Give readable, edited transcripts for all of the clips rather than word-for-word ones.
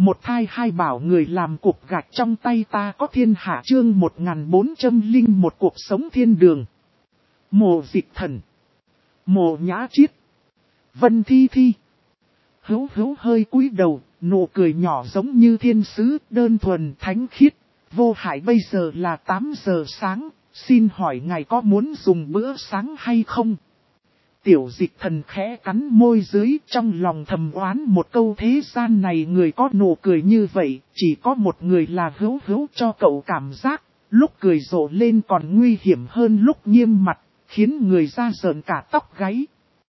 Một thai hai bảo người làm cục gạch trong tay ta có thiên hạ chương 1401 cuộc sống thiên đường. Mộ Dịch Thần, Mộ Nhã Chiết, Vân Thi Thi. Hữu Hữu hơi cúi đầu, nụ cười nhỏ giống như thiên sứ, đơn thuần thánh khiết, vô hại. Bây giờ là 8 giờ sáng, xin hỏi ngài có muốn dùng bữa sáng hay không? Tiểu Dịch Thần khẽ cắn môi dưới, trong lòng thầm oán một câu, thế gian này người có nụ cười như vậy, chỉ có một người là Hữu Hữu, cho cậu cảm giác, lúc cười rộ lên còn nguy hiểm hơn lúc nghiêm mặt, khiến người ta rợn cả tóc gáy.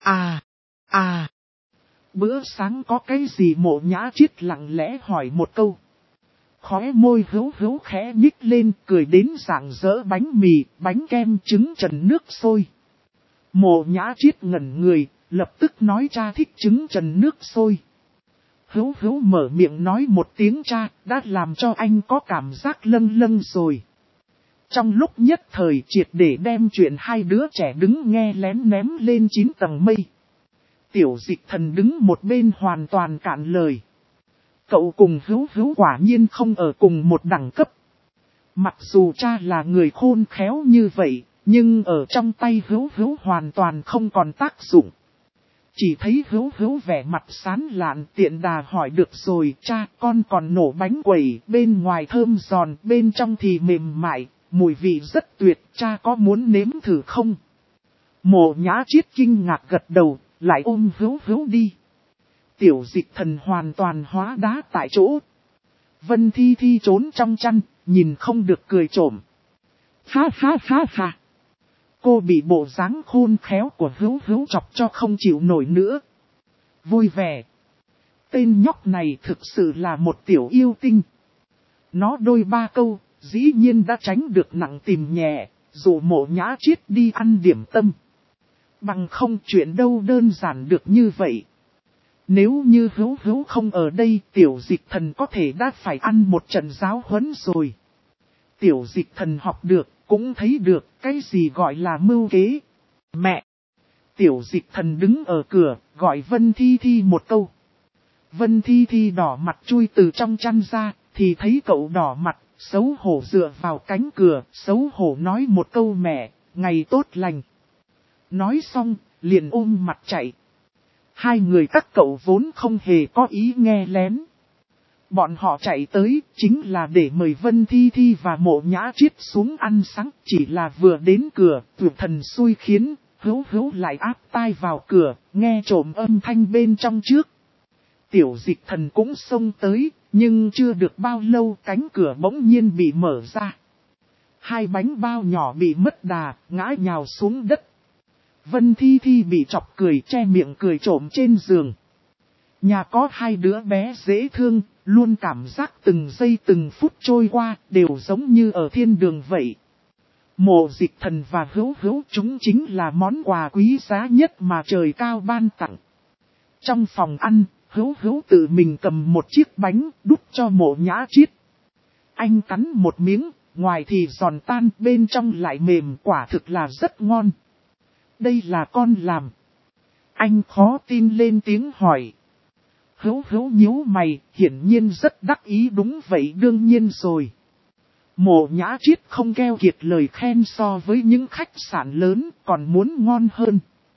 Bữa sáng có cái gì? Mộ Nhã Chiết lặng lẽ hỏi một câu. Khóe môi Hữu Hữu khẽ nhích lên, cười đến rạng rỡ. Bánh mì, bánh kem, trứng trần nước sôi. Mộ Nhã Chiết ngẩn người, lập tức nói cha thích trứng trần nước sôi. Hữu Hữu mở miệng nói một tiếng cha, đã làm cho anh có cảm giác lâng lâng rồi. Trong lúc nhất thời triệt để đem chuyện hai đứa trẻ đứng nghe lén ném lên 9 tầng mây. Tiểu Dịch Thần đứng một bên hoàn toàn cạn lời. Cậu cùng Hữu Hữu quả nhiên không ở cùng một đẳng cấp. Mặc dù cha là người khôn khéo như vậy, nhưng ở trong tay Hữu Hữu hoàn toàn không còn tác dụng. Chỉ thấy Hữu Hữu vẻ mặt sán lạn tiện đà hỏi, được rồi cha, con còn nổ bánh quẩy, bên ngoài thơm giòn, bên trong thì mềm mại, mùi vị rất tuyệt, cha có muốn nếm thử không? Mộ Nhã Chiết kinh ngạc gật đầu, lại ôm Hữu Hữu đi. Tiểu Dịch Thần hoàn toàn hóa đá tại chỗ. Vân Thi Thi trốn trong chăn, nhìn không được cười trộm. Ha. Cô bị bộ dáng khôn khéo của Hữu Hữu chọc cho không chịu nổi nữa. Vui vẻ. Tên nhóc này thực sự là một tiểu yêu tinh. Nó đôi ba câu, dĩ nhiên đã tránh được nặng tìm nhẹ, dụ Mộ Nhã Chiết đi ăn điểm tâm. Bằng không chuyện đâu đơn giản được như vậy. Nếu như Hữu Hữu không ở đây, Tiểu Dịch Thần có thể đã phải ăn một trận giáo huấn rồi. Tiểu Dịch Thần học được, cũng thấy được cái gì gọi là mưu kế. Mẹ! Tiểu Dịch Thần đứng ở cửa, gọi Vân Thi Thi một câu. Vân Thi Thi đỏ mặt chui từ trong chăn ra, thì thấy cậu đỏ mặt, xấu hổ dựa vào cánh cửa, xấu hổ nói một câu mẹ, ngày tốt lành. Nói xong, liền ôm mặt chạy. Hai người các cậu vốn không hề có ý nghe lén. Bọn họ chạy tới, chính là để mời Vân Thi Thi và Mộ Nhã Chiết xuống ăn sáng. Chỉ là vừa đến cửa, Tuyệt Thần xui khiến, Hữu Hữu lại áp tai vào cửa, nghe trộm âm thanh bên trong trước. Tiểu Dịch Thần cũng xông tới, nhưng chưa được bao lâu cánh cửa bỗng nhiên bị mở ra. Hai bánh bao nhỏ bị mất đà, ngã nhào xuống đất. Vân Thi Thi bị chọc cười che miệng cười trộm trên giường. Nhà có hai đứa bé dễ thương, luôn cảm giác từng giây từng phút trôi qua đều giống như ở thiên đường vậy. Mộ Dịch Thần và Hữu Hữu chúng chính là món quà quý giá nhất mà trời cao ban tặng. Trong phòng ăn, Hữu Hữu tự mình cầm một chiếc bánh đút cho Mộ Nhã Chiết. Anh cắn một miếng, ngoài thì giòn tan, bên trong lại mềm, quả thực là rất ngon. Đây là con làm. Anh khó tin lên tiếng hỏi. Hữu Hữu nhíu mày, hiển nhiên rất đắc ý. Đúng vậy, đương nhiên rồi. Mộ Nhã Chiết không keo kiệt lời khen, so với những khách sạn lớn còn muốn ngon hơn.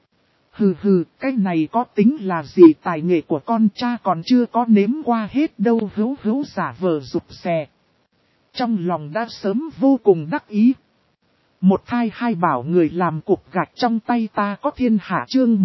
Hừ, cái này có tính là gì, tài nghệ của con cha còn chưa có nếm qua hết đâu. Hữu Hữu giả vờ rụt rè. Trong lòng đã sớm vô cùng đắc ý. Một thai hai bảo người làm cục gạch trong tay ta có thiên hạ chương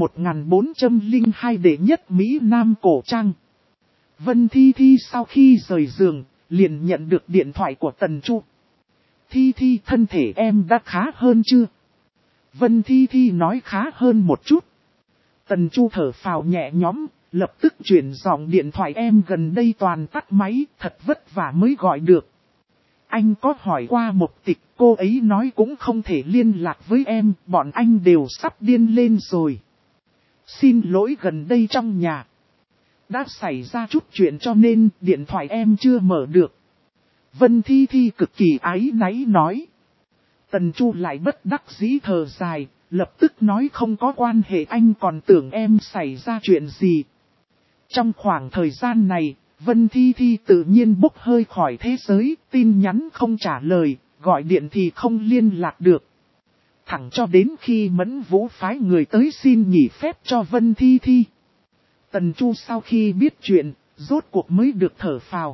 1402 đệ nhất Mỹ Nam cổ trang. Vân Thi Thi sau khi rời giường, liền nhận được điện thoại của Tần Chu. Thi Thi, thân thể em đã khá hơn chưa? Vân Thi Thi nói khá hơn một chút. Tần Chu thở phào nhẹ nhõm, lập tức chuyển giọng, điện thoại em gần đây toàn tắt máy, thật vất vả mới gọi được. Anh có hỏi qua Mộc Tịch, cô ấy nói cũng không thể liên lạc với em, bọn anh đều sắp điên lên rồi. Xin lỗi, gần đây trong nhà đã xảy ra chút chuyện cho nên điện thoại em chưa mở được. Vân Thi Thi cực kỳ áy náy nói. Tần Chu lại bất đắc dĩ thở dài, lập tức nói không có quan hệ, anh còn tưởng em xảy ra chuyện gì. Trong khoảng thời gian này, Vân Thi Thi tự nhiên bốc hơi khỏi thế giới, tin nhắn không trả lời, gọi điện thì không liên lạc được. Thẳng cho đến khi Mẫn Vũ phái người tới xin nghỉ phép cho Vân Thi Thi. Tần Chu sau khi biết chuyện, rốt cuộc mới được thở phào.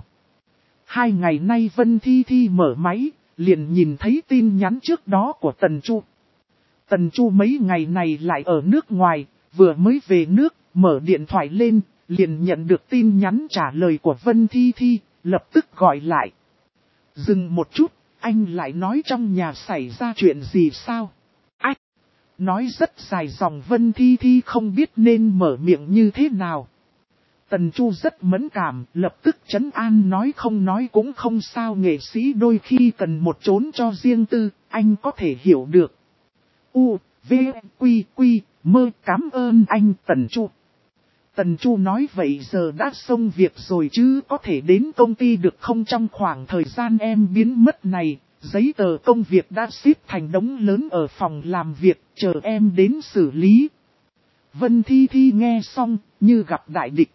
2 ngày nay Vân Thi Thi mở máy, liền nhìn thấy tin nhắn trước đó của Tần Chu. Tần Chu mấy ngày này lại ở nước ngoài, vừa mới về nước, mở điện thoại lên, liền nhận được tin nhắn trả lời của Vân Thi Thi, lập tức gọi lại. Dừng một chút, anh lại nói trong nhà xảy ra chuyện gì sao? Ách! Nói rất dài dòng Vân Thi Thi không biết nên mở miệng như thế nào. Tần Chu rất mẫn cảm, lập tức trấn an nói không nói cũng không sao, nghệ sĩ đôi khi cần một chốn cho riêng tư, anh có thể hiểu được. U, V, Quy, Quy, mơ cảm ơn anh Tần Chu. Tần Chu nói vậy giờ đã xong việc rồi chứ có thể đến công ty được không, trong khoảng thời gian em biến mất này, giấy tờ công việc đã xếp thành đống lớn ở phòng làm việc, chờ em đến xử lý. Vân Thi Thi nghe xong, như gặp đại địch.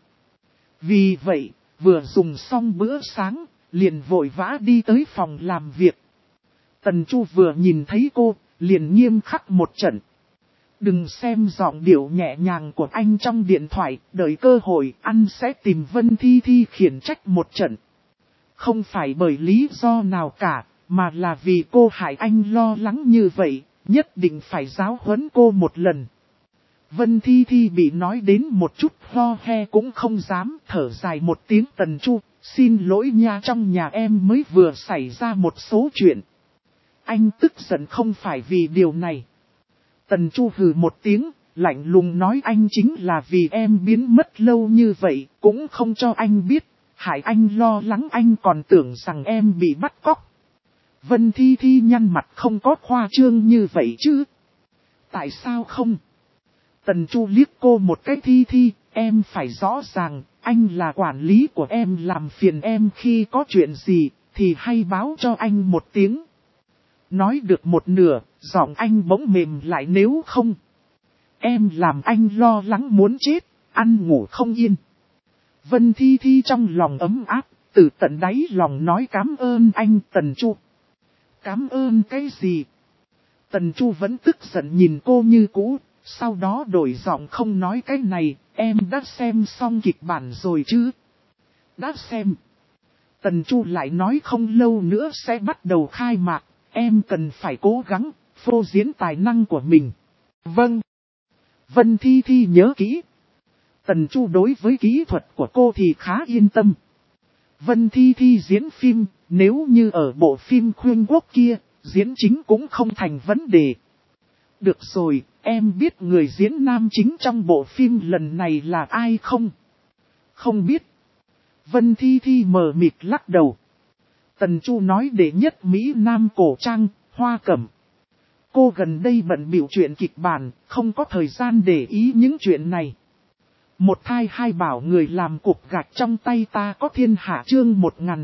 Vì vậy, vừa dùng xong bữa sáng, liền vội vã đi tới phòng làm việc. Tần Chu vừa nhìn thấy cô, liền nghiêm khắc một trận. Đừng xem giọng điệu nhẹ nhàng của anh trong điện thoại, đợi cơ hội anh sẽ tìm Vân Thi Thi khiển trách một trận. Không phải bởi lý do nào cả, mà là vì cô hại anh lo lắng như vậy, nhất định phải giáo huấn cô một lần. Vân Thi Thi bị nói đến một chút ho he cũng không dám, thở dài một tiếng. Tần Chu, xin lỗi nha, trong nhà em mới vừa xảy ra một số chuyện. Anh tức giận không phải vì điều này. Tần Chu hừ một tiếng, lạnh lùng nói anh chính là vì em biến mất lâu như vậy, cũng không cho anh biết, hại anh lo lắng, anh còn tưởng rằng em bị bắt cóc. Vân Thi Thi nhăn mặt, không có khoa trương như vậy chứ. Tại sao không? Tần Chu liếc cô một cái. Thi Thi, em phải rõ ràng, anh là quản lý của em, làm phiền em khi có chuyện gì, thì hay báo cho anh một tiếng. Nói được một nửa, giọng anh bỗng mềm lại, nếu không, em làm anh lo lắng muốn chết, ăn ngủ không yên. Vân Thi Thi trong lòng ấm áp, từ tận đáy lòng nói cảm ơn anh Tần Chu. Cảm ơn cái gì? Tần Chu vẫn tức giận nhìn cô như cũ, sau đó đổi giọng không nói cái này, em đã xem xong kịch bản rồi chứ? Đã xem. Tần Chu lại nói không lâu nữa sẽ bắt đầu khai mạc, em cần phải cố gắng, phô diễn tài năng của mình. Vâng. Vân Thi Thi nhớ kỹ. Tần Chu đối với kỹ thuật của cô thì khá yên tâm. Vân Thi Thi diễn phim, nếu như ở bộ phim Khuyên Quốc kia, diễn chính cũng không thành vấn đề. Được rồi, em biết người diễn nam chính trong bộ phim lần này là ai không? Không biết. Vân Thi Thi mờ mịt lắc đầu. Tần Chu nói đệ nhất Mỹ Nam cổ trang, Hoa Cẩm. Cô gần đây bận bịu chuyện kịch bản, không có thời gian để ý những chuyện này. Một thai hai bảo người làm cục gạch trong tay ta có thiên hạ, chương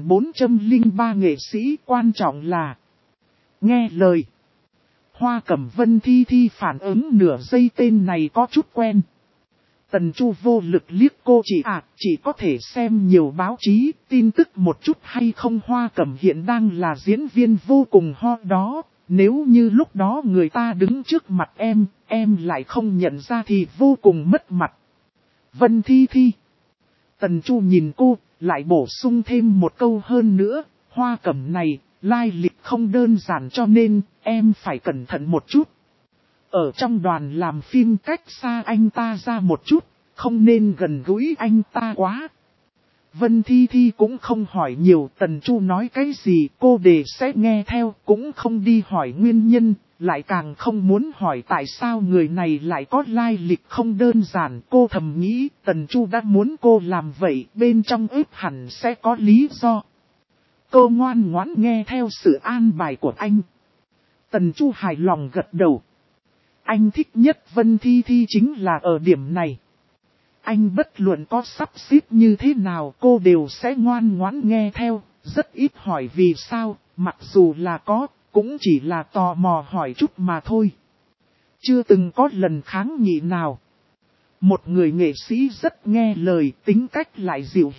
1403 nghệ sĩ, quan trọng là nghe lời. Hoa Cẩm. Vân Thi Thi phản ứng nửa giây, tên này có chút quen. Tần Chu vô lực liếc cô, chỉ có thể xem nhiều báo chí, tin tức một chút hay không? Hoa Cẩm hiện đang là diễn viên vô cùng hot đó, nếu như lúc đó người ta đứng trước mặt em lại không nhận ra thì vô cùng mất mặt. Vân Thi Thi. Tần Chu nhìn cô, lại bổ sung thêm một câu, hơn nữa, Hoa Cẩm này, lai lịch không đơn giản cho nên, em phải cẩn thận một chút. Ở trong đoàn làm phim cách xa anh ta ra một chút, không nên gần gũi anh ta quá. Vân Thi Thi cũng không hỏi nhiều, Tần Chu nói cái gì cô đều sẽ nghe theo, cũng không đi hỏi nguyên nhân, lại càng không muốn hỏi tại sao người này lại có lai lịch không đơn giản. Cô thầm nghĩ Tần Chu đã muốn cô làm vậy, bên trong ếp hẳn sẽ có lý do. Cô ngoan ngoãn nghe theo sự an bài của anh. Tần Chu hài lòng gật đầu. Anh thích nhất Vân Thi Thi chính là ở điểm này. Anh bất luận có sắp xếp như thế nào cô đều sẽ ngoan ngoãn nghe theo, rất ít hỏi vì sao, mặc dù là có, cũng chỉ là tò mò hỏi chút mà thôi. Chưa từng có lần kháng nghị nào. Một người nghệ sĩ rất nghe lời, tính cách lại dịu hiền,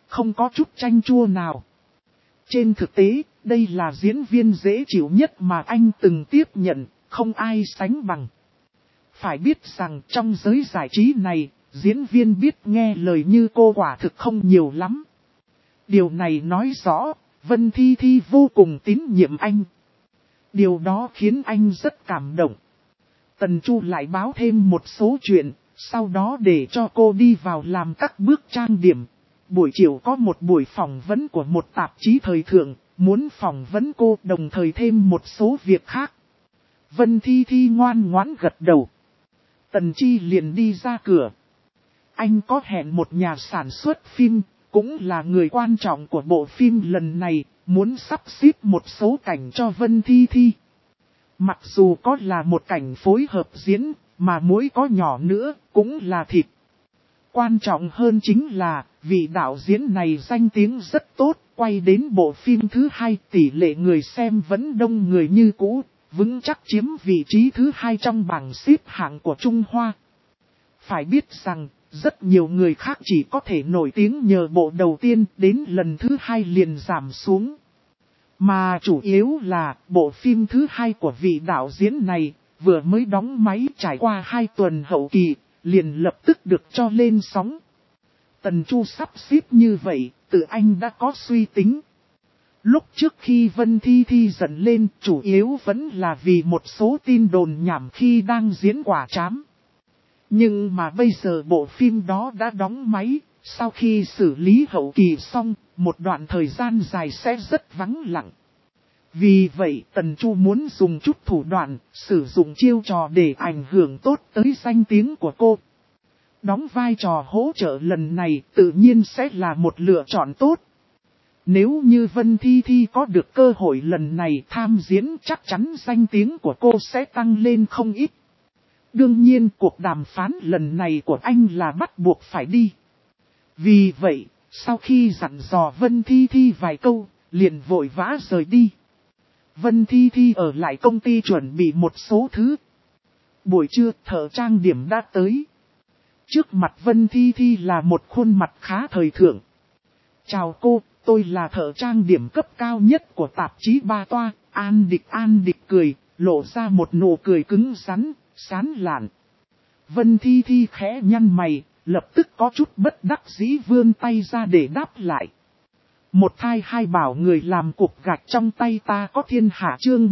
không có chút chanh chua nào. Trên thực tế, đây là diễn viên dễ chịu nhất mà anh từng tiếp nhận, không ai sánh bằng. Phải biết rằng trong giới giải trí này, diễn viên biết nghe lời như cô quả thực không nhiều lắm. Điều này nói rõ, Vân Thi Thi vô cùng tín nhiệm anh. Điều đó khiến anh rất cảm động. Tần Chu lại báo thêm một số chuyện, sau đó để cho cô đi vào làm các bước trang điểm. Buổi chiều có một buổi phỏng vấn của một tạp chí thời thượng, muốn phỏng vấn cô đồng thời thêm một số việc khác. Vân Thi Thi ngoan ngoãn gật đầu. Tần Chi liền đi ra cửa. Anh có hẹn một nhà sản xuất phim, cũng là người quan trọng của bộ phim lần này, muốn sắp xếp một số cảnh cho Vân Thi Thi. Mặc dù có là một cảnh phối hợp diễn, mà mỗi có nhỏ nữa, cũng là thịt. Quan trọng hơn chính là, vị đạo diễn này danh tiếng rất tốt, quay đến bộ phim thứ 2 tỷ lệ người xem vẫn đông người như cũ, vững chắc chiếm vị trí thứ 2 trong bảng xếp hạng của Trung Hoa. Phải biết rằng, rất nhiều người khác chỉ có thể nổi tiếng nhờ bộ đầu tiên, đến lần thứ 2 liền giảm xuống. Mà chủ yếu là, bộ phim thứ 2 của vị đạo diễn này, vừa mới đóng máy trải qua 2 tuần hậu kỳ, liền lập tức được cho lên sóng. Tần Chu sắp xếp như vậy, tự anh đã có suy tính. Lúc trước khi Vân Thi Thi giận lên, chủ yếu vẫn là vì một số tin đồn nhảm khi đang diễn quả trám. Nhưng mà bây giờ bộ phim đó đã đóng máy, sau khi xử lý hậu kỳ xong, một đoạn thời gian dài sẽ rất vắng lặng. Vì vậy Tần Chu muốn dùng chút thủ đoạn, sử dụng chiêu trò để ảnh hưởng tốt tới danh tiếng của cô. Đóng vai trò hỗ trợ lần này tự nhiên sẽ là một lựa chọn tốt. Nếu như Vân Thi Thi có được cơ hội lần này tham diễn, chắc chắn danh tiếng của cô sẽ tăng lên không ít. Đương nhiên cuộc đàm phán lần này của anh là bắt buộc phải đi. Vì vậy, sau khi dặn dò Vân Thi Thi vài câu, liền vội vã rời đi. Vân Thi Thi ở lại công ty chuẩn bị một số thứ. Buổi trưa thợ trang điểm đã tới. Trước mặt Vân Thi Thi là một khuôn mặt khá thời thượng. Chào cô, tôi là thợ trang điểm cấp cao nhất của tạp chí Ba Toa. An Địch cười, lộ ra một nụ cười cứng rắn, sán lạn. Vân Thi Thi khẽ nhăn mày, lập tức có chút bất đắc dĩ vươn tay ra để đáp lại. Một thai hai bảo người làm cục gạch trong tay ta có thiên hạ chương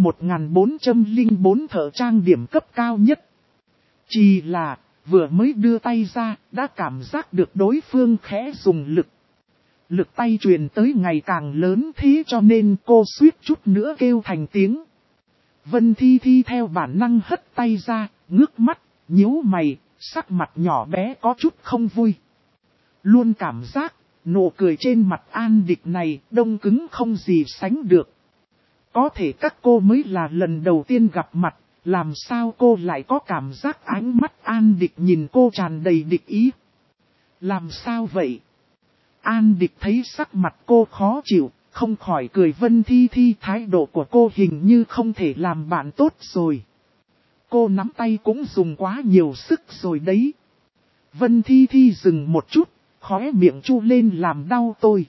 1404 thợ trang điểm cấp cao nhất. Chỉ là, vừa mới đưa tay ra, đã cảm giác được đối phương khẽ dùng lực. Lực tay truyền tới ngày càng lớn thế cho nên cô suýt chút nữa kêu thành tiếng. Vân Thi Thi theo bản năng hất tay ra, ngước mắt, nhíu mày, sắc mặt nhỏ bé có chút không vui. Luôn cảm giác, nụ cười trên mặt An Địch này đông cứng không gì sánh được. Có thể các cô mới là lần đầu tiên gặp mặt, làm sao cô lại có cảm giác ánh mắt An Địch nhìn cô tràn đầy địch ý. Làm sao vậy? An Địch thấy sắc mặt cô khó chịu, không khỏi cười. Vân Thi Thi thái độ của cô hình như không thể làm bạn tốt rồi. Cô nắm tay cũng dùng quá nhiều sức rồi đấy. Vân Thi Thi dừng một chút, khóe miệng chu lên làm đau tôi.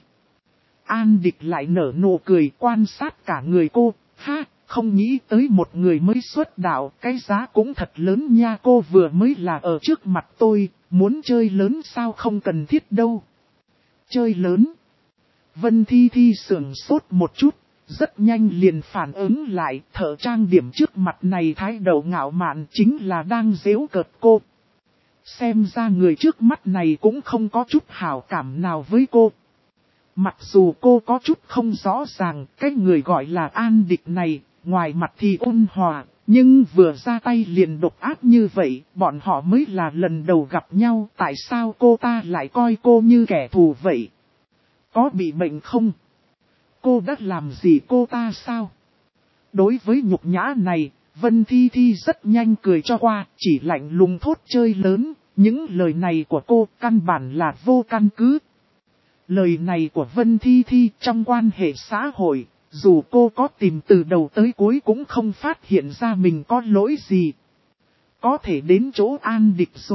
An Địch lại nở nụ cười quan sát cả người cô. Ha, không nghĩ tới một người mới xuất đạo, cái giá cũng thật lớn nha. Cô vừa mới là ở trước mặt tôi, muốn chơi lớn sao không cần thiết đâu. Chơi lớn. Vân Thi Thi sườn sốt một chút, rất nhanh liền phản ứng lại. Thợ trang điểm trước mặt này thái độ ngạo mạn chính là đang giễu cợt cô. Xem ra người trước mắt này cũng không có chút hảo cảm nào với cô. Mặc dù cô có chút không rõ ràng cái người gọi là An Địch này, ngoài mặt thì ôn hòa, nhưng vừa ra tay liền độc ác như vậy, bọn họ mới là lần đầu gặp nhau. Tại sao cô ta lại coi cô như kẻ thù vậy? Có bị bệnh không? Cô đã làm gì cô ta sao? Đối với nhục nhã này, Vân Thi Thi rất nhanh cười cho qua, chỉ lạnh lùng thốt chơi lớn. Những lời này của cô căn bản là vô căn cứ. Lời này của Vân Thi Thi trong quan hệ xã hội, dù cô có tìm từ đầu tới cuối cũng không phát hiện ra mình có lỗi gì. Có thể đến chỗ An Địch rồi,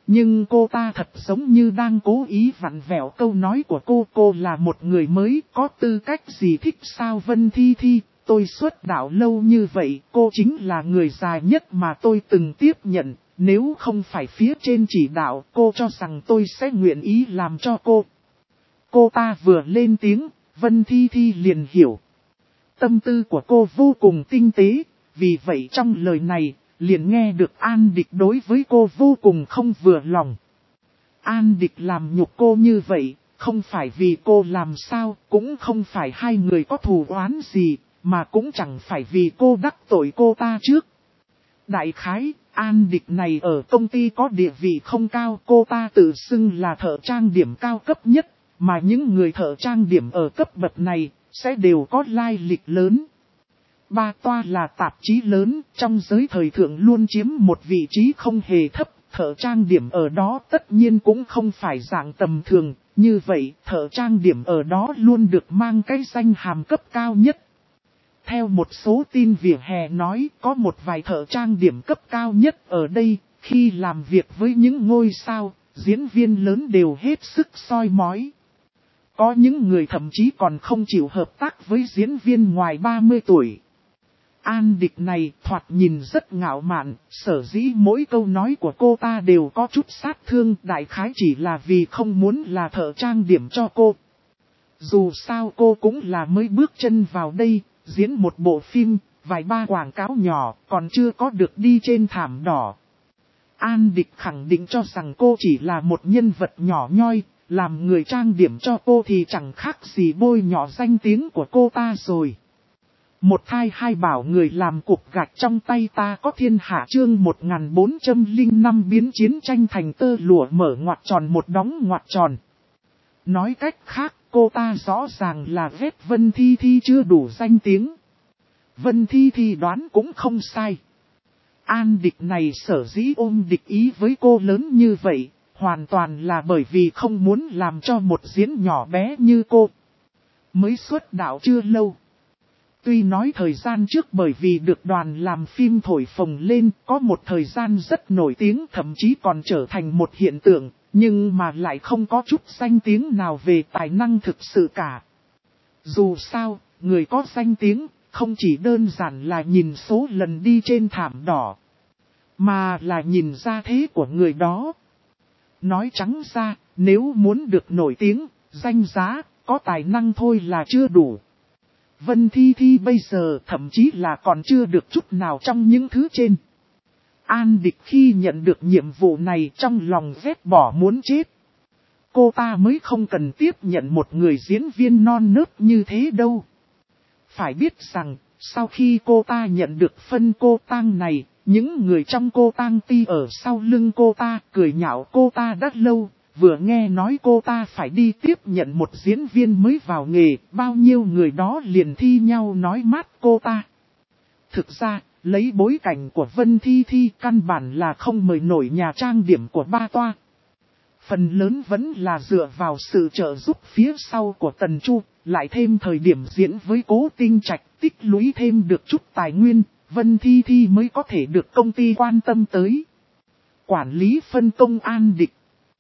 Nhưng cô ta thật giống như đang cố ý vặn vẹo câu nói của cô là một người mới, có tư cách gì thích sao Vân Thi Thi, tôi xuất đạo lâu như vậy, cô chính là người già nhất mà tôi từng tiếp nhận, nếu không phải phía trên chỉ đạo, cô cho rằng tôi sẽ nguyện ý làm cho cô. Cô ta vừa lên tiếng, Vân Thi Thi liền hiểu. Tâm tư của cô vô cùng tinh tế, vì vậy trong lời này, liền nghe được An Địch đối với cô vô cùng không vừa lòng. An Địch làm nhục cô như vậy, không phải vì cô làm sao, cũng không phải hai người có thù oán gì, mà cũng chẳng phải vì cô đắc tội cô ta trước. Đại khái, An Địch này ở công ty có địa vị không cao, cô ta tự xưng là thợ trang điểm cao cấp nhất, mà những người thợ trang điểm ở cấp bậc này, sẽ đều có lai lịch lớn. Ba Toa là tạp chí lớn, trong giới thời thượng luôn chiếm một vị trí không hề thấp, thợ trang điểm ở đó tất nhiên cũng không phải dạng tầm thường, như vậy thợ trang điểm ở đó luôn được mang cái danh hàm cấp cao nhất. Theo một số tin vỉa hè nói, có một vài thợ trang điểm cấp cao nhất ở đây, khi làm việc với những ngôi sao, diễn viên lớn đều hết sức soi mói. Có những người thậm chí còn không chịu hợp tác với diễn viên ngoài 30 tuổi. An Địch này thoạt nhìn rất ngạo mạn, sở dĩ mỗi câu nói của cô ta đều có chút sát thương, đại khái chỉ là vì không muốn là thợ trang điểm cho cô. Dù sao cô cũng là mới bước chân vào đây, diễn một bộ phim, vài ba quảng cáo nhỏ, còn chưa có được đi trên thảm đỏ. An Địch khẳng định cho rằng cô chỉ là một nhân vật nhỏ nhoi, làm người trang điểm cho cô thì chẳng khác gì bôi nhọ danh tiếng của cô ta rồi. Một thai hai bảo người làm cục gạch trong tay ta có thiên hạ chương 1405 biến chiến tranh thành tơ lụa mở ngoặc tròn một đóng ngoặc tròn. Nói cách khác, cô ta rõ ràng là ghét Vân Thi Thi chưa đủ danh tiếng. Vân Thi Thi đoán cũng không sai. An Địch này sở dĩ ôm địch ý với cô lớn như vậy, hoàn toàn là bởi vì không muốn làm cho một diễn nhỏ bé như cô. Mới xuất đạo chưa lâu. Tuy nói thời gian trước bởi vì được đoàn làm phim thổi phồng lên, có một thời gian rất nổi tiếng, thậm chí còn trở thành một hiện tượng, nhưng mà lại không có chút danh tiếng nào về tài năng thực sự cả. Dù sao, người có danh tiếng, không chỉ đơn giản là nhìn số lần đi trên thảm đỏ, mà là nhìn ra thế của người đó. Nói trắng ra, nếu muốn được nổi tiếng, danh giá, có tài năng thôi là chưa đủ. Vân Thi Thi bây giờ thậm chí là còn chưa được chút nào trong những thứ trên. An Địch khi nhận được nhiệm vụ này trong lòng ghét bỏ muốn chết. Cô ta mới không cần tiếp nhận một người diễn viên non nớt như thế đâu. Phải biết rằng, sau khi cô ta nhận được phân cô tang này, những người trong cô tang ti ở sau lưng cô ta cười nhạo cô ta đã lâu. Vừa nghe nói cô ta phải đi tiếp nhận một diễn viên mới vào nghề, bao nhiêu người đó liền thi nhau nói mát cô ta. Thực ra, lấy bối cảnh của Vân Thi Thi căn bản là không mời nổi nhà trang điểm của Ba Toa. Phần lớn vẫn là dựa vào sự trợ giúp phía sau của Tần Chu, lại thêm thời điểm diễn với Cố Tinh Trạch tích lũy thêm được chút tài nguyên, Vân Thi Thi mới có thể được công ty quan tâm tới. Quản lý phân công An Địch.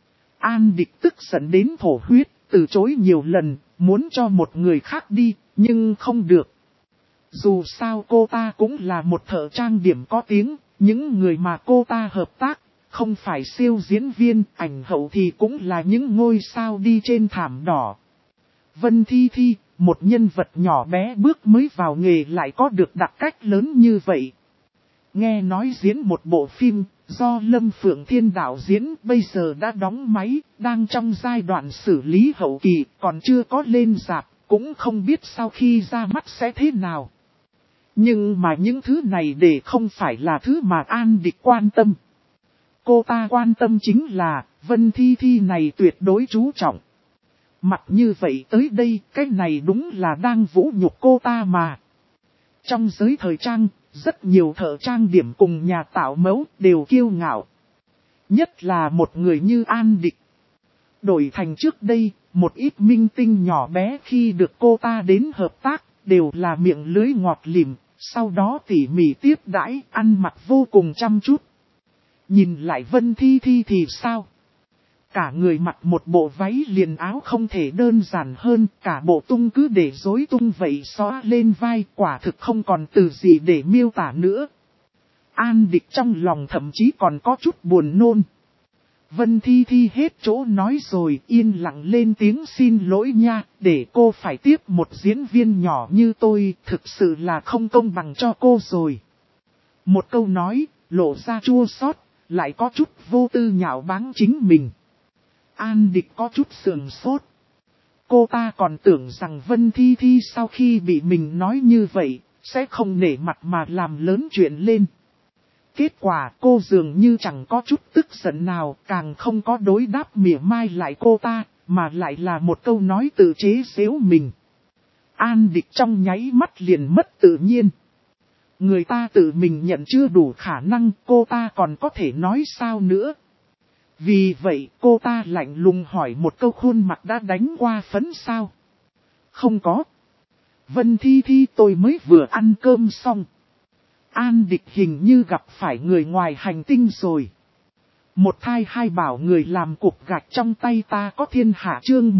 An Địch tức giận đến thổ huyết, từ chối nhiều lần, muốn cho một người khác đi, nhưng không được. Dù sao cô ta cũng là một thợ trang điểm có tiếng, những người mà cô ta hợp tác, không phải siêu diễn viên, ảnh hậu thì cũng là những ngôi sao đi trên thảm đỏ. Vân Thi Thi, một nhân vật nhỏ bé bước mới vào nghề lại có được đặc cách lớn như vậy. Nghe nói diễn một bộ phim, do Lâm Phượng Thiên đạo diễn bây giờ đã đóng máy, đang trong giai đoạn xử lý hậu kỳ, còn chưa có lên rạp, cũng không biết sau khi ra mắt sẽ thế nào. Nhưng mà những thứ này để không phải là thứ mà An Địch quan tâm. Cô ta quan tâm chính là, Vân Thi Thi này tuyệt đối chú trọng. Mặt như vậy tới đây, cái này đúng là đang vũ nhục cô ta mà. Trong giới thời trang, rất nhiều thợ trang điểm cùng nhà tạo mẫu đều kiêu ngạo. Nhất là một người như An Địch. Đổi thành trước đây, một ít minh tinh nhỏ bé khi được cô ta đến hợp tác, đều là miệng lưới ngọt lìm, sau đó tỉ mỉ tiếp đãi, ăn mặc vô cùng chăm chút. Nhìn lại Vân Thi Thi thì sao? Cả người mặc một bộ váy liền áo không thể đơn giản hơn, cả bộ tung cứ để rối tung vậy xóa lên vai, quả thực không còn từ gì để miêu tả nữa. An Địch trong lòng thậm chí còn có chút buồn nôn. Vân Thi Thi hết chỗ nói rồi, yên lặng lên tiếng xin lỗi nha, để cô phải tiếp một diễn viên nhỏ như tôi, thực sự là không công bằng cho cô rồi. Một câu nói, lộ ra chua xót, lại có chút vô tư nhạo báng chính mình. An Địch có chút sườn sốt. Cô ta còn tưởng rằng Vân Thi Thi sau khi bị mình nói như vậy, sẽ không nể mặt mà làm lớn chuyện lên. Kết quả cô dường như chẳng có chút tức giận nào, càng không có đối đáp mỉa mai lại cô ta, mà lại là một câu nói tự chế giễu mình. An Địch trong nháy mắt liền mất tự nhiên. Người ta tự mình nhận chưa đủ khả năng, cô ta còn có thể nói sao nữa. Vì vậy cô ta lạnh lùng hỏi một câu khuôn mặt đã đánh qua phấn sao. Không có. Vân Thi Thi tôi mới vừa ăn cơm xong. An Địch hình như gặp phải người ngoài hành tinh rồi. Một thai hai bảo người làm cục gạch trong tay ta có thiên hạ chương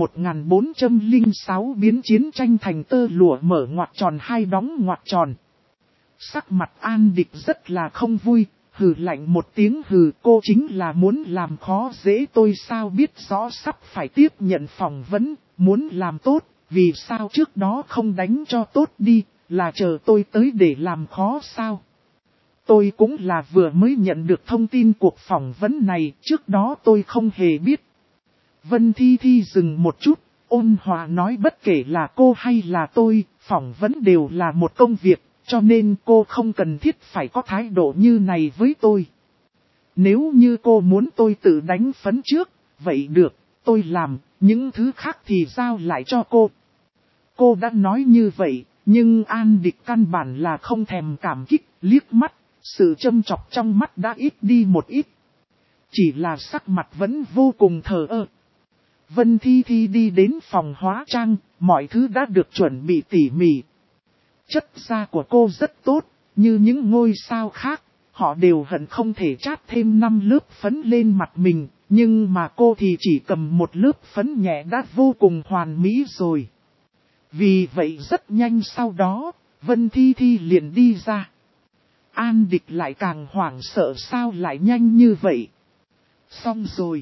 1406 biến chiến tranh thành tơ lụa mở ngoặc tròn hai đóng ngoặc tròn. Sắc mặt An Địch rất là không vui, hừ lạnh một tiếng hừ cô chính là muốn làm khó dễ tôi sao biết rõ sắp phải tiếp nhận phỏng vấn, muốn làm tốt, vì sao trước đó không đánh cho tốt đi, là chờ tôi tới để làm khó sao. Tôi cũng là vừa mới nhận được thông tin cuộc phỏng vấn này, trước đó tôi không hề biết. Vân Thi Thi dừng một chút, ôn hòa nói bất kể là cô hay là tôi, phỏng vấn đều là một công việc, cho nên cô không cần thiết phải có thái độ như này với tôi. Nếu như cô muốn tôi tự đánh phấn trước, vậy được, tôi làm, những thứ khác thì giao lại cho cô. Cô đã nói như vậy, nhưng An Địch căn bản là không thèm cảm kích, liếc mắt. Sự châm chọc trong mắt đã ít đi một ít. Chỉ là sắc mặt vẫn vô cùng thờ ơ. Vân Thi Thi đi đến phòng hóa trang, mọi thứ đã được chuẩn bị tỉ mỉ. Chất da của cô rất tốt, như những ngôi sao khác, họ đều hận không thể chát thêm 5 lớp phấn lên mặt mình, nhưng mà cô thì chỉ cầm một lớp phấn nhẹ đã vô cùng hoàn mỹ rồi. Vì vậy rất nhanh sau đó, Vân Thi Thi liền đi ra. An Địch lại càng hoảng sợ sao lại nhanh như vậy. Xong rồi.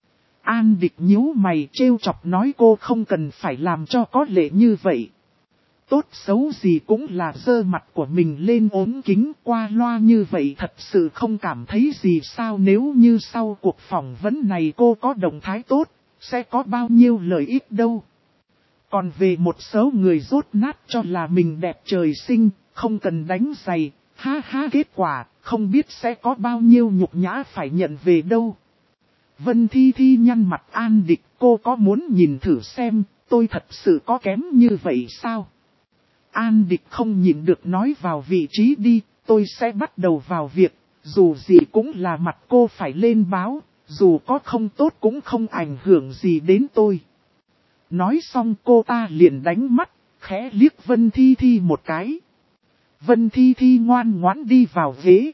An Địch nhíu mày trêu chọc nói cô không cần phải làm cho có lệ như vậy. Tốt xấu gì cũng là dơ mặt của mình lên ốm kính qua loa như vậy thật sự không cảm thấy gì sao nếu như sau cuộc phỏng vấn này cô có động thái tốt, sẽ có bao nhiêu lợi ích đâu. Còn về một số người dốt nát cho là mình đẹp trời sinh, không cần đánh giày. Ha ha kết quả, không biết sẽ có bao nhiêu nhục nhã phải nhận về đâu. Vân Thi Thi nhăn mặt An Địch, cô có muốn nhìn thử xem, tôi thật sự có kém như vậy sao? An Địch không nhìn được nói vào vị trí đi, tôi sẽ bắt đầu vào việc, dù gì cũng là mặt cô phải lên báo, dù có không tốt cũng không ảnh hưởng gì đến tôi. Nói xong cô ta liền đánh mắt, khẽ liếc Vân Thi Thi một cái. Vân Thi Thi ngoan ngoãn đi vào ghế.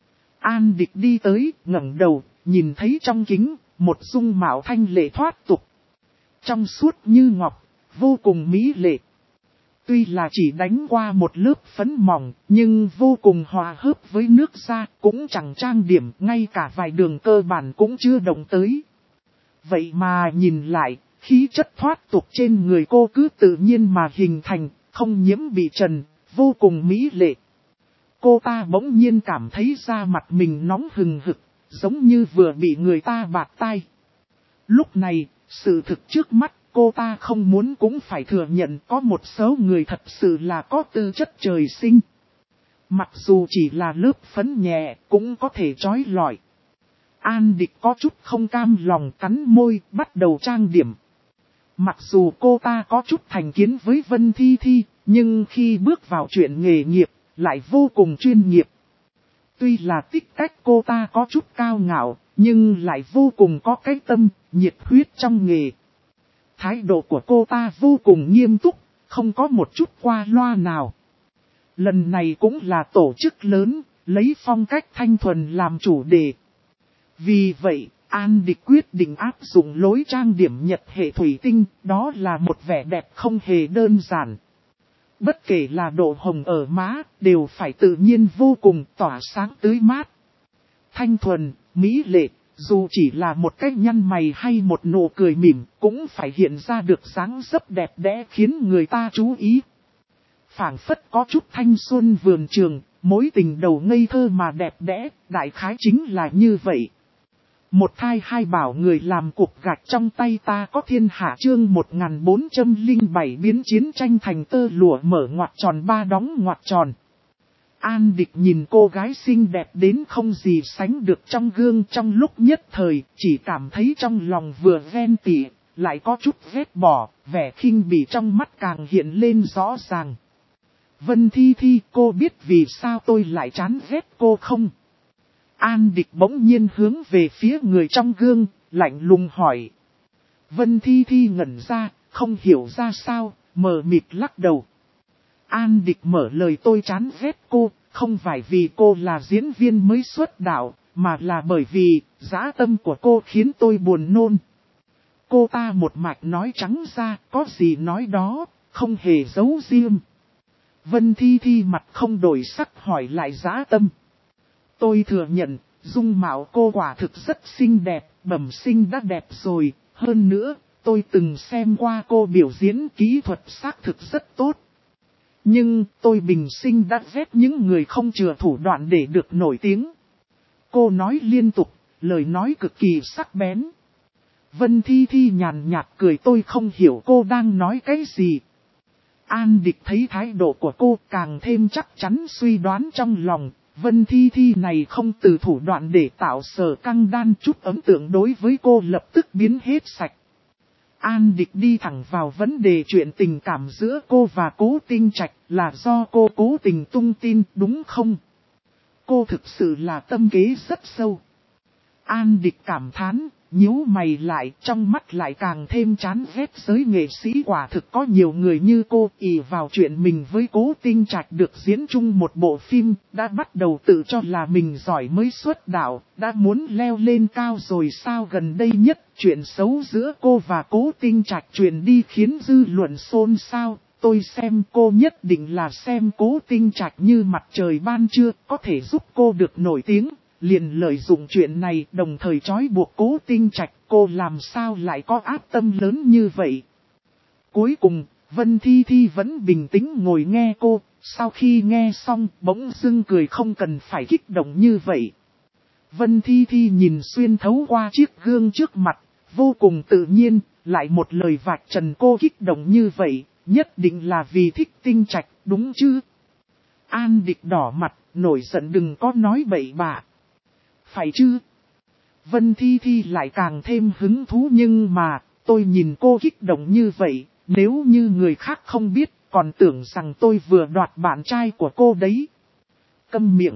An Địch đi tới, ngẩng đầu, nhìn thấy trong kính, một dung mạo thanh lệ thoát tục. Trong suốt như ngọc, vô cùng mỹ lệ. Tuy là chỉ đánh qua một lớp phấn mỏng, nhưng vô cùng hòa hợp với nước da, cũng chẳng trang điểm, ngay cả vài đường cơ bản cũng chưa động tới. Vậy mà nhìn lại, khí chất thoát tục trên người cô cứ tự nhiên mà hình thành, không nhiễm bị trần. Vô cùng mỹ lệ. Cô ta bỗng nhiên cảm thấy da mặt mình nóng hừng hực, giống như vừa bị người ta bạt tai. Lúc này, sự thực trước mắt, cô ta không muốn cũng phải thừa nhận có một số người thật sự là có tư chất trời sinh. Mặc dù chỉ là lớp phấn nhẹ, cũng có thể trói lọi. An Địch có chút không cam lòng cắn môi, bắt đầu trang điểm. Mặc dù cô ta có chút thành kiến với Vân Thi Thi, nhưng khi bước vào chuyện nghề nghiệp, lại vô cùng chuyên nghiệp. Tuy là tích cách cô ta có chút cao ngạo, nhưng lại vô cùng có cái tâm, nhiệt huyết trong nghề. Thái độ của cô ta vô cùng nghiêm túc, không có một chút qua loa nào. Lần này cũng là tổ chức lớn, lấy phong cách thanh thuần làm chủ đề. Vì vậy, An Địch quyết định áp dụng lối trang điểm nhật hệ thủy tinh, đó là một vẻ đẹp không hề đơn giản. Bất kể là độ hồng ở má, đều phải tự nhiên vô cùng tỏa sáng tươi mát. Thanh thuần, mỹ lệ, dù chỉ là một cái nhăn mày hay một nụ cười mỉm, cũng phải hiện ra được dáng dấp đẹp đẽ khiến người ta chú ý. Phảng phất có chút thanh xuân vườn trường, mối tình đầu ngây thơ mà đẹp đẽ, đại khái chính là như vậy. Một thai hai bảo người làm cục gạch trong tay ta có thiên hạ chương 1407 biến chiến tranh thành tơ lụa mở ngoặc tròn ba đóng ngoặc tròn. An Địch nhìn cô gái xinh đẹp đến không gì sánh được trong gương trong lúc nhất thời, chỉ cảm thấy trong lòng vừa ghen tị, lại có chút ghét bỏ, vẻ khinh bỉ trong mắt càng hiện lên rõ ràng. Vân Thi Thi, cô biết vì sao tôi lại chán ghét cô không? An Địch bỗng nhiên hướng về phía người trong gương, lạnh lùng hỏi. Vân Thi Thi ngẩn ra, không hiểu ra sao, mờ mịt lắc đầu. An Địch mở lời, tôi chán ghét cô, không phải vì cô là diễn viên mới xuất đạo, mà là bởi vì dã tâm của cô khiến tôi buồn nôn. Cô ta một mạch nói trắng ra, có gì nói đó, không hề giấu riêng. Vân Thi Thi mặt không đổi sắc hỏi lại dã tâm. Tôi thừa nhận, dung mạo cô quả thực rất xinh đẹp, bẩm sinh đã đẹp rồi, hơn nữa, tôi từng xem qua cô biểu diễn kỹ thuật xác thực rất tốt. Nhưng tôi bình sinh đã ghét những người không chừa thủ đoạn để được nổi tiếng. Cô nói liên tục, lời nói cực kỳ sắc bén. Vân Thi Thi nhàn nhạt cười, tôi không hiểu cô đang nói cái gì. An Địch thấy thái độ của cô càng thêm chắc chắn suy đoán trong lòng. Vân Thi Thi này không từ thủ đoạn để tạo Sở Căng Đan chút ấn tượng đối với cô lập tức biến hết sạch. An Địch đi thẳng vào vấn đề chuyện tình cảm giữa cô và Cố Tinh Trạch là do cô cố tình tung tin đúng không? Cô thực sự là tâm kế rất sâu. An Địch cảm thán, nhíu mày lại, trong mắt lại càng thêm chán ghét giới nghệ sĩ, quả thực có nhiều người như cô ỷ vào chuyện mình với Cố Tinh Trạch được diễn chung một bộ phim, đã bắt đầu tự cho là mình giỏi mới xuất đạo, đã muốn leo lên cao rồi sao. Gần đây nhất, chuyện xấu giữa cô và Cố Tinh Trạch truyền đi khiến dư luận xôn xao. Tôi xem cô nhất định là xem Cố Tinh Trạch như mặt trời ban trưa, có thể giúp cô được nổi tiếng. Liền lợi dụng chuyện này đồng thời trói buộc Cố Tinh Trạch, cô làm sao lại có ác tâm lớn như vậy. Cuối cùng, Vân Thi Thi vẫn bình tĩnh ngồi nghe cô, sau khi nghe xong bỗng dưng cười, không cần phải kích động như vậy. Vân Thi Thi nhìn xuyên thấu qua chiếc gương trước mặt, vô cùng tự nhiên, lại một lời vạch trần cô kích động như vậy, nhất định là vì thích Tinh Trạch, đúng chứ? An Địch đỏ mặt, nổi giận, đừng có nói bậy bạ. Phải chứ? Vân Thi Thi lại càng thêm hứng thú, nhưng mà, tôi nhìn cô kích động như vậy, nếu như người khác không biết, còn tưởng rằng tôi vừa đoạt bạn trai của cô đấy. Câm miệng.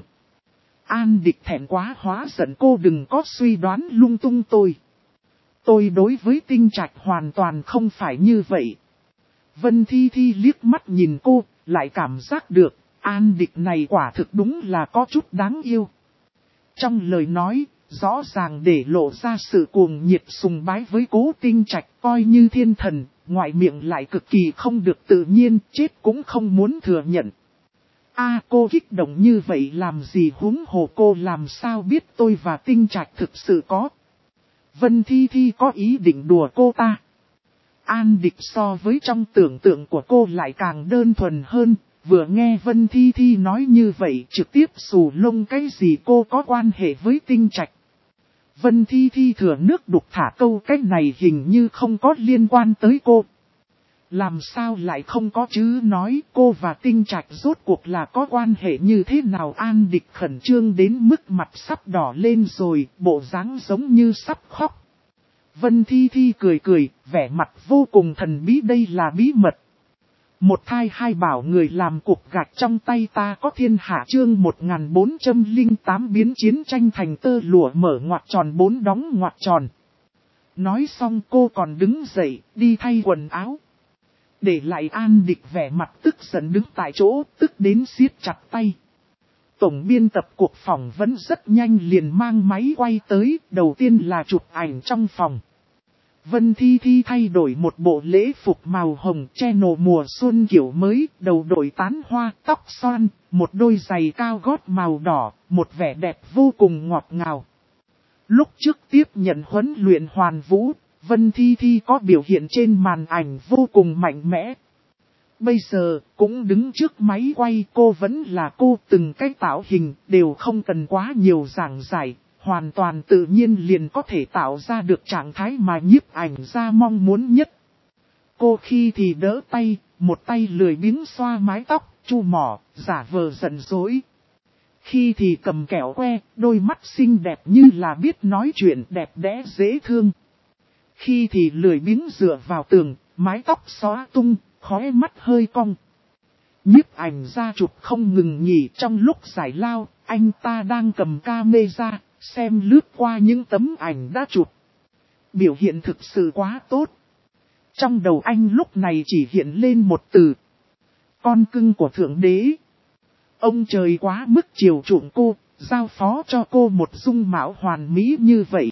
An Địch thẹn quá hóa giận, cô đừng có suy đoán lung tung tôi. Tôi đối với Tinh Trạch hoàn toàn không phải như vậy. Vân Thi Thi liếc mắt nhìn cô, lại cảm giác được, An Địch này quả thực đúng là có chút đáng yêu. Trong lời nói, rõ ràng để lộ ra sự cuồng nhiệt sùng bái với Cố Tinh Trạch, coi như thiên thần, ngoại miệng lại cực kỳ không được tự nhiên, chết cũng không muốn thừa nhận. Cô kích động như vậy làm gì, huống hồ cô làm sao biết tôi và Tinh Trạch thực sự có. Vân Thi Thi có ý định đùa cô ta. An Địch so với trong tưởng tượng của cô lại càng đơn thuần hơn. Vừa nghe Vân Thi Thi nói như vậy, trực tiếp xù lông, cái gì cô có quan hệ với Tinh Trạch. Vân Thi Thi thừa nước đục thả câu, cái này hình như không có liên quan tới cô. Làm sao lại không có chứ, nói cô và Tinh Trạch rốt cuộc là có quan hệ như thế nào. An Địch khẩn trương đến mức mặt sắp đỏ lên rồi, bộ dáng giống như sắp khóc. Vân Thi Thi cười cười, vẻ mặt vô cùng thần bí, đây là bí mật. Một thai hai bảo người làm cục gạch trong tay ta có thiên hạ chương 1408 biến chiến tranh thành tơ lụa mở ngoặc tròn bốn đóng ngoặc tròn. Nói xong cô còn đứng dậy, đi thay quần áo. Để lại An Địch vẻ mặt tức giận đứng tại chỗ, tức đến siết chặt tay. tổng biên tập cuộc phỏng vấn rất nhanh liền mang máy quay tới, đầu tiên là chụp ảnh trong phòng. Vân Thi Thi thay đổi một bộ lễ phục màu hồng che nổ mùa xuân kiểu mới, đầu đội tán hoa, tóc xoăn, một đôi giày cao gót màu đỏ, một vẻ đẹp vô cùng ngọt ngào. Lúc trước tiếp nhận huấn luyện hoàn vũ, Vân Thi Thi có biểu hiện trên màn ảnh vô cùng mạnh mẽ. Bây giờ, cũng đứng trước máy quay, cô vẫn là cô, từng cái tạo hình đều không cần quá nhiều giảng giải, hoàn toàn tự nhiên liền có thể tạo ra được trạng thái mà nhiếp ảnh ra mong muốn nhất. Cô khi thì đỡ tay, một tay lười biếng xoa mái tóc, chu mỏ, giả vờ giận dỗi. Khi thì cầm kẹo que, đôi mắt xinh đẹp như là biết nói chuyện đẹp đẽ dễ thương. Khi thì lười biếng dựa vào tường, mái tóc xóa tung, khóe mắt hơi cong. Nhiếp ảnh ra chụp không ngừng nghỉ, trong lúc giải lao, anh ta đang cầm camera, xem lướt qua những tấm ảnh đã chụp. Biểu hiện thực sự quá tốt. Trong đầu anh lúc này chỉ hiện lên một từ: con cưng của Thượng Đế. Ông trời quá mức chiều chuộng cô, giao phó cho cô một dung mạo hoàn mỹ như vậy.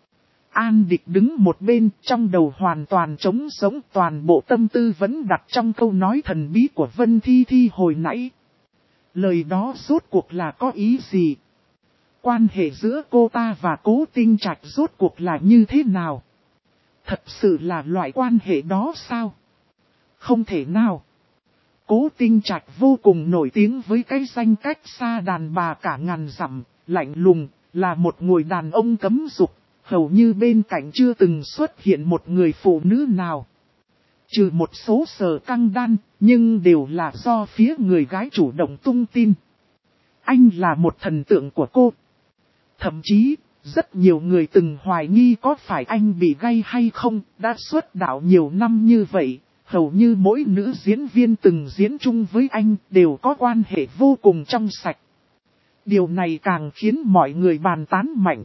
An Địch đứng một bên, trong đầu hoàn toàn trống sống, toàn bộ tâm tư vẫn đặt trong câu nói thần bí của Vân Thi Thi hồi nãy. Lời đó rốt cuộc là có ý gì? Quan hệ giữa cô ta và Cố Tinh Trạch rốt cuộc là như thế nào? Thật sự là loại quan hệ đó sao? Không thể nào. Cố Tinh Trạch vô cùng nổi tiếng với cái danh cách xa đàn bà cả ngàn dặm, lạnh lùng, là một người đàn ông cấm dục, hầu như bên cạnh chưa từng xuất hiện một người phụ nữ nào. Trừ một số Sở Căng Đan, nhưng đều là do phía người gái chủ động tung tin. Anh là một thần tượng của cô. Thậm chí, rất nhiều người từng hoài nghi có phải anh bị gay hay không, đã xuất đạo nhiều năm như vậy. Hầu như mỗi nữ diễn viên từng diễn chung với anh đều có quan hệ vô cùng trong sạch. Điều này càng khiến mọi người bàn tán mạnh.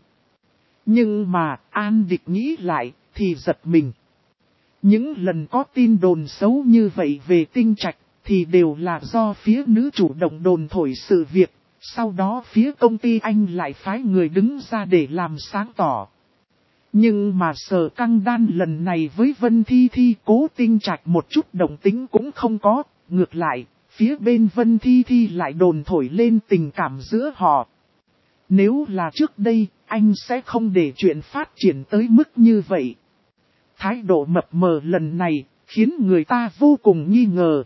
Nhưng mà An Địch nghĩ lại thì giật mình. Những lần có tin đồn xấu như vậy về Tinh Trạch thì đều là do phía nữ chủ động đồn thổi sự việc. Sau đó phía công ty anh lại phái người đứng ra để làm sáng tỏ. Nhưng mà Sở Căng Đan lần này với Vân Thi Thi Cố Tinh Trạch một chút động tính cũng không có. Ngược lại, phía bên Vân Thi Thi lại đồn thổi lên tình cảm giữa họ. Nếu là trước đây, anh sẽ không để chuyện phát triển tới mức như vậy. Thái độ mập mờ lần này, khiến người ta vô cùng nghi ngờ.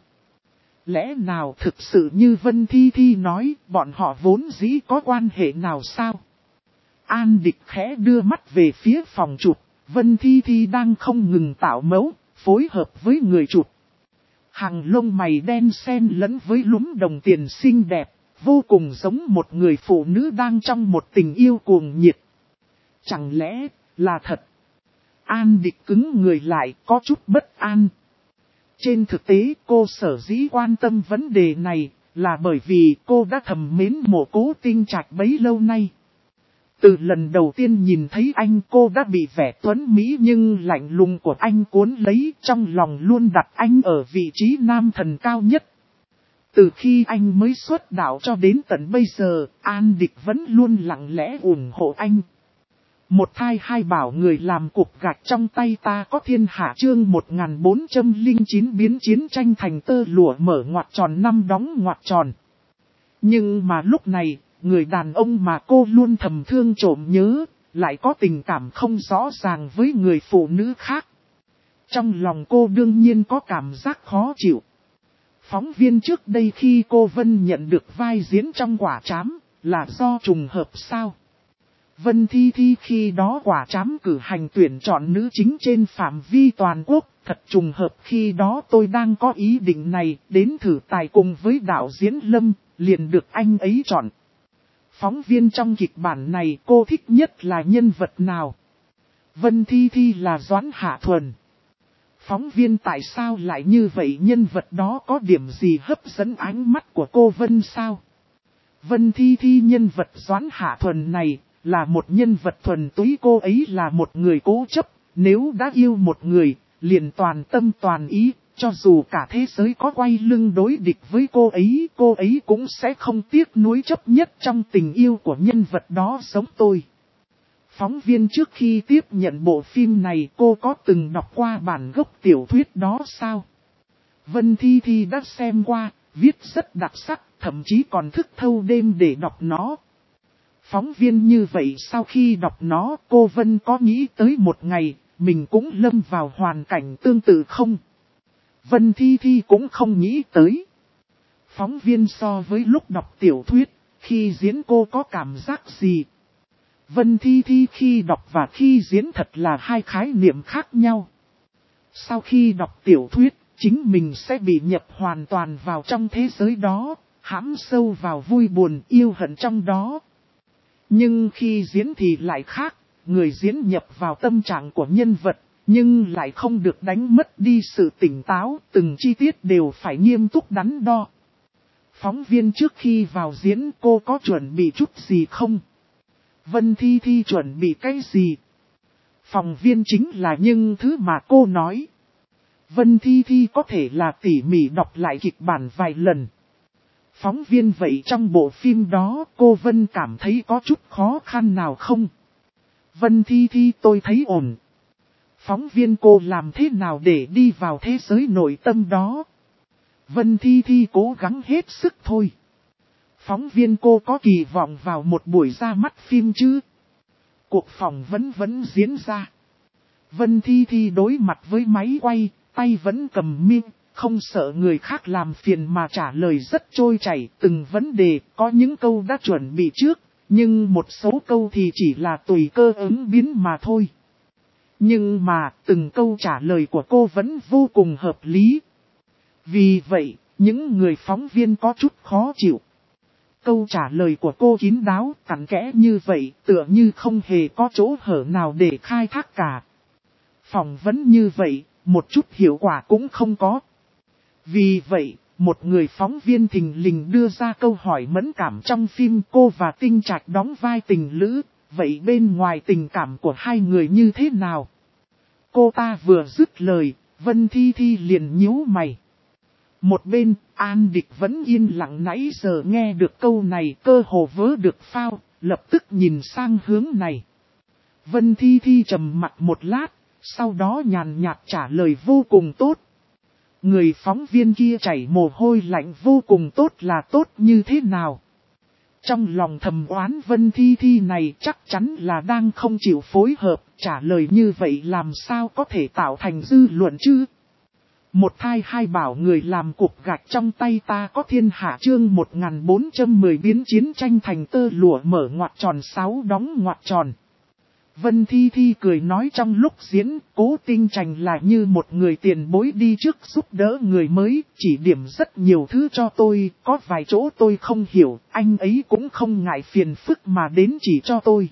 Lẽ nào thực sự như Vân Thi Thi nói, bọn họ vốn dĩ có quan hệ nào sao? An Địch khẽ đưa mắt về phía phòng chụp, Vân Thi Thi đang không ngừng tạo mẫu, phối hợp với người chụp. Hàng lông mày đen xen lẫn với lúm đồng tiền xinh đẹp, vô cùng giống một người phụ nữ đang trong một tình yêu cuồng nhiệt. Chẳng lẽ là thật? An Địch cứng người lại, có chút bất an. Trên thực tế cô sở dĩ quan tâm vấn đề này là bởi vì cô đã thầm mến mộ Cố Tinh Trạch bấy lâu nay. Từ lần đầu tiên nhìn thấy anh cô đã bị vẻ tuấn mỹ nhưng lạnh lùng của anh cuốn lấy, trong lòng luôn đặt anh ở vị trí nam thần cao nhất. Từ khi anh mới xuất đạo cho đến tận bây giờ, An Địch vẫn luôn lặng lẽ ủng hộ anh. Một thai hai bảo người làm cục gạch trong tay ta có thiên hạ chương 1409 biến chiến tranh thành tơ lụa mở ngoặc tròn năm đóng ngoặc tròn. Nhưng mà lúc này, người đàn ông mà cô luôn thầm thương trộm nhớ, lại có tình cảm không rõ ràng với người phụ nữ khác. Trong lòng cô đương nhiên có cảm giác khó chịu. Phóng viên trước đây khi cô Vân nhận được vai diễn trong Quả Trám, là do trùng hợp sao? Vân Thi Thi khi đó Quả Trám cử hành tuyển chọn nữ chính trên phạm vi toàn quốc, thật trùng hợp khi đó tôi đang có ý định này, đến thử tài cùng với đạo diễn Lâm, liền được anh ấy chọn. Phóng viên trong kịch bản này cô thích nhất là nhân vật nào? Vân Thi Thi là Doãn Hạ Thuần. Phóng viên tại sao lại như vậy, nhân vật đó có điểm gì hấp dẫn ánh mắt của cô Vân sao? Vân Thi Thi nhân vật Doãn Hạ Thuần này là một nhân vật thuần túy, cô ấy là một người cố chấp, nếu đã yêu một người, liền toàn tâm toàn ý, cho dù cả thế giới có quay lưng đối địch với cô ấy cũng sẽ không tiếc nuối chấp nhất trong tình yêu của nhân vật đó giống tôi. Phóng viên trước khi tiếp nhận bộ phim này cô có từng đọc qua bản gốc tiểu thuyết đó sao? Vân Thi Thi đã xem qua, viết rất đặc sắc, thậm chí còn thức thâu đêm để đọc nó. Phóng viên như vậy sau khi đọc nó cô Vân có nghĩ tới một ngày, mình cũng lâm vào hoàn cảnh tương tự không? Vân Thi Thi cũng không nghĩ tới. Phóng viên so với lúc đọc tiểu thuyết, khi diễn cô có cảm giác gì? Vân Thi Thi khi đọc và khi diễn thật là hai khái niệm khác nhau. Sau khi đọc tiểu thuyết, chính mình sẽ bị nhập hoàn toàn vào trong thế giới đó, hãm sâu vào vui buồn yêu hận trong đó. Nhưng khi diễn thì lại khác, người diễn nhập vào tâm trạng của nhân vật, nhưng lại không được đánh mất đi sự tỉnh táo, từng chi tiết đều phải nghiêm túc đắn đo. Phóng viên trước khi vào diễn cô có chuẩn bị chút gì không? Vân Thi Thi chuẩn bị cái gì? Phóng viên chính là những thứ mà cô nói. Vân Thi Thi có thể là tỉ mỉ đọc lại kịch bản vài lần. Phóng viên vậy trong bộ phim đó cô Vân cảm thấy có chút khó khăn nào không? Vân Thi Thi tôi thấy ổn. Phóng viên cô làm thế nào để đi vào thế giới nội tâm đó? Vân Thi Thi cố gắng hết sức thôi. Phóng viên cô có kỳ vọng vào một buổi ra mắt phim chứ? Cuộc phỏng vấn vẫn diễn ra. Vân Thi Thi đối mặt với máy quay, tay vẫn cầm mic, không sợ người khác làm phiền mà trả lời rất trôi chảy. Từng vấn đề có những câu đã chuẩn bị trước, nhưng một số câu thì chỉ là tùy cơ ứng biến mà thôi. Nhưng mà từng câu trả lời của cô vẫn vô cùng hợp lý. Vì vậy, những người phóng viên có chút khó chịu. Câu trả lời của cô kín đáo, cặn kẽ như vậy, tựa như không hề có chỗ hở nào để khai thác cả. Phỏng vấn như vậy, một chút hiệu quả cũng không có. Vì vậy, một người phóng viên thình lình đưa ra câu hỏi mẫn cảm trong phim cô và Tinh Trạch đóng vai tình lữ, vậy bên ngoài tình cảm của hai người như thế nào? Cô ta vừa dứt lời, Vân Thi Thi liền nhíu mày. Một bên, An Địch vẫn yên lặng nãy giờ nghe được câu này cơ hồ vớ được phao, lập tức nhìn sang hướng này. Vân Thi Thi trầm mặt một lát, sau đó nhàn nhạt trả lời vô cùng tốt. Người phóng viên kia chảy mồ hôi lạnh vô cùng tốt là tốt như thế nào? Trong lòng thầm oán Vân Thi Thi này chắc chắn là đang không chịu phối hợp, trả lời như vậy làm sao có thể tạo thành dư luận chứ? Một thai hai bảo người làm cục gạch trong tay ta có thiên hạ chương 1410 biến chiến tranh thành tơ lụa mở ngoặc tròn 6 đóng ngoặc tròn. Vân Thi Thi cười nói trong lúc diễn, Cố Tinh Trạch là như một người tiền bối đi trước giúp đỡ người mới, chỉ điểm rất nhiều thứ cho tôi, có vài chỗ tôi không hiểu, anh ấy cũng không ngại phiền phức mà đến chỉ cho tôi.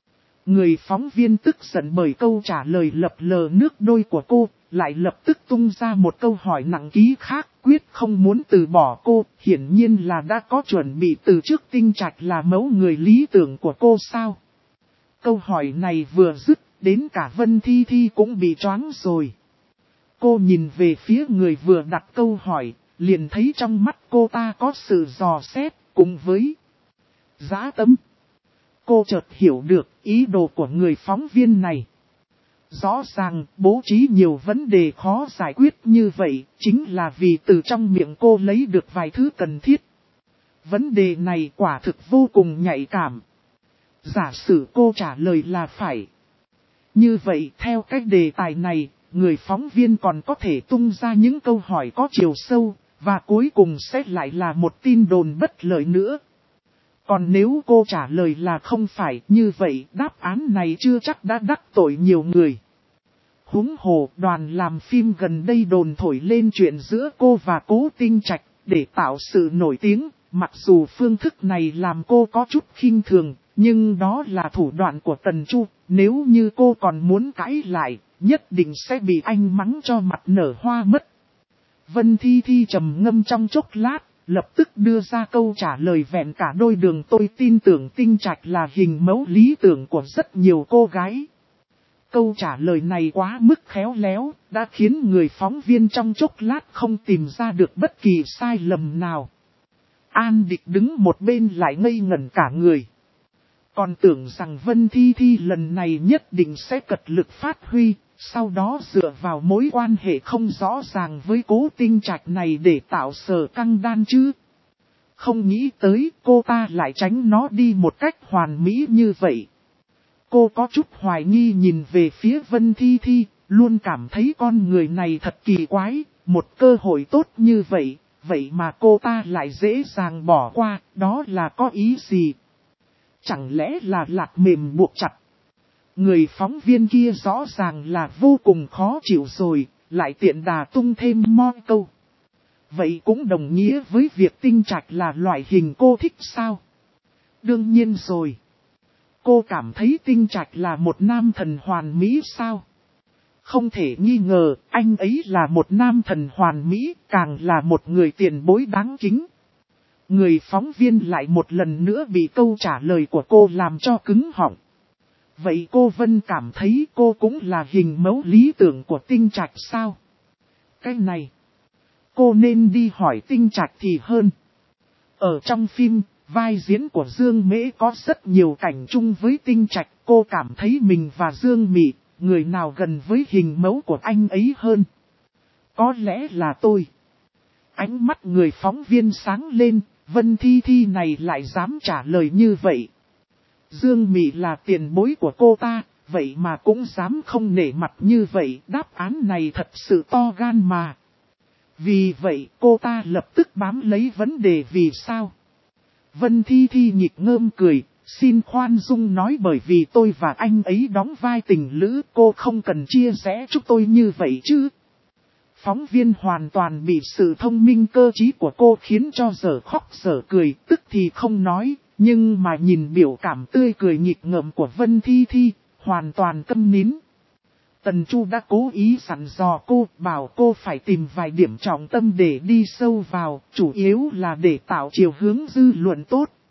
Người phóng viên tức giận bởi câu trả lời lập lờ nước đôi của cô, lại lập tức tung ra một câu hỏi nặng ký khác, quyết không muốn từ bỏ cô, hiển nhiên là đã có chuẩn bị từ trước Tinh Trạch là mẫu người lý tưởng của cô sao. Câu hỏi này vừa dứt, đến cả Vân Thi Thi cũng bị choáng rồi. Cô nhìn về phía người vừa đặt câu hỏi, liền thấy trong mắt cô ta có sự dò xét, cùng với dã tâm. Cô chợt hiểu được ý đồ của người phóng viên này. Rõ ràng, bố trí nhiều vấn đề khó giải quyết như vậy, chính là vì từ trong miệng cô lấy được vài thứ cần thiết. Vấn đề này quả thực vô cùng nhạy cảm. Giả sử cô trả lời là phải. Như vậy, theo cách đề tài này, người phóng viên còn có thể tung ra những câu hỏi có chiều sâu, và cuối cùng sẽ lại là một tin đồn bất lợi nữa. Còn nếu cô trả lời là không phải, như vậy đáp án này chưa chắc đã đắc tội nhiều người. Huống hồ, đoàn làm phim gần đây đồn thổi lên chuyện giữa cô và Cố Tinh Trạch, để tạo sự nổi tiếng, mặc dù phương thức này làm cô có chút khinh thường, nhưng đó là thủ đoạn của Tần Chu, nếu như cô còn muốn cãi lại, nhất định sẽ bị anh mắng cho mặt nở hoa mất. Vân Thi Thi trầm ngâm trong chốc lát, lập tức đưa ra câu trả lời vẹn cả đôi đường. Tôi tin tưởng Tinh Trạch là hình mẫu lý tưởng của rất nhiều cô gái. Câu trả lời này quá mức khéo léo, đã khiến người phóng viên trong chốc lát không tìm ra được bất kỳ sai lầm nào. An Địch đứng một bên lại ngây ngẩn cả người. Còn tưởng rằng Vân Thi Thi lần này nhất định sẽ cật lực phát huy, sau đó dựa vào mối quan hệ không rõ ràng với Cố Tinh Trạch này để tạo Sở Căng Đan chứ. Không nghĩ tới cô ta lại tránh nó đi một cách hoàn mỹ như vậy. Cô có chút hoài nghi nhìn về phía Vân Thi Thi, luôn cảm thấy con người này thật kỳ quái, một cơ hội tốt như vậy, vậy mà cô ta lại dễ dàng bỏ qua, đó là có ý gì? Chẳng lẽ là lạc mềm buộc chặt? Người phóng viên kia rõ ràng là vô cùng khó chịu rồi, lại tiện đà tung thêm mo câu. Vậy cũng đồng nghĩa với việc Tinh Trạch là loại hình cô thích sao? Đương nhiên rồi. Cô cảm thấy Tinh Trạch là một nam thần hoàn mỹ sao? Không thể nghi ngờ, anh ấy là một nam thần hoàn mỹ, càng là một người tiền bối đáng kính. Người phóng viên lại một lần nữa bị câu trả lời của cô làm cho cứng họng. Vậy cô Vân cảm thấy cô cũng là hình mẫu lý tưởng của Tinh Trạch sao? Cái này, cô nên đi hỏi Tinh Trạch thì hơn. Ở trong phim, vai diễn của Dương Mễ có rất nhiều cảnh chung với Tinh Trạch. Cô cảm thấy mình và Dương Mị, người nào gần với hình mẫu của anh ấy hơn? Có lẽ là tôi. Ánh mắt người phóng viên sáng lên, Vân Thi Thi này lại dám trả lời như vậy. Dương Mị là tiền bối của cô ta, vậy mà cũng dám không nể mặt như vậy, đáp án này thật sự to gan mà. Vì vậy cô ta lập tức bám lấy vấn đề vì sao. Vân Thi Thi nhịp ngơm cười, xin khoan dung nói bởi vì tôi và anh ấy đóng vai tình lữ, cô không cần chia rẽ chúng tôi như vậy chứ. Phóng viên hoàn toàn bị sự thông minh cơ trí của cô khiến cho dở khóc dở cười, tức thì không nói, nhưng mà nhìn biểu cảm tươi cười nghịch ngợm của Vân Thi Thi, hoàn toàn câm nín. Tần Chu đã cố ý dặn dò cô, bảo cô phải tìm vài điểm trọng tâm để đi sâu vào, chủ yếu là để tạo chiều hướng dư luận tốt.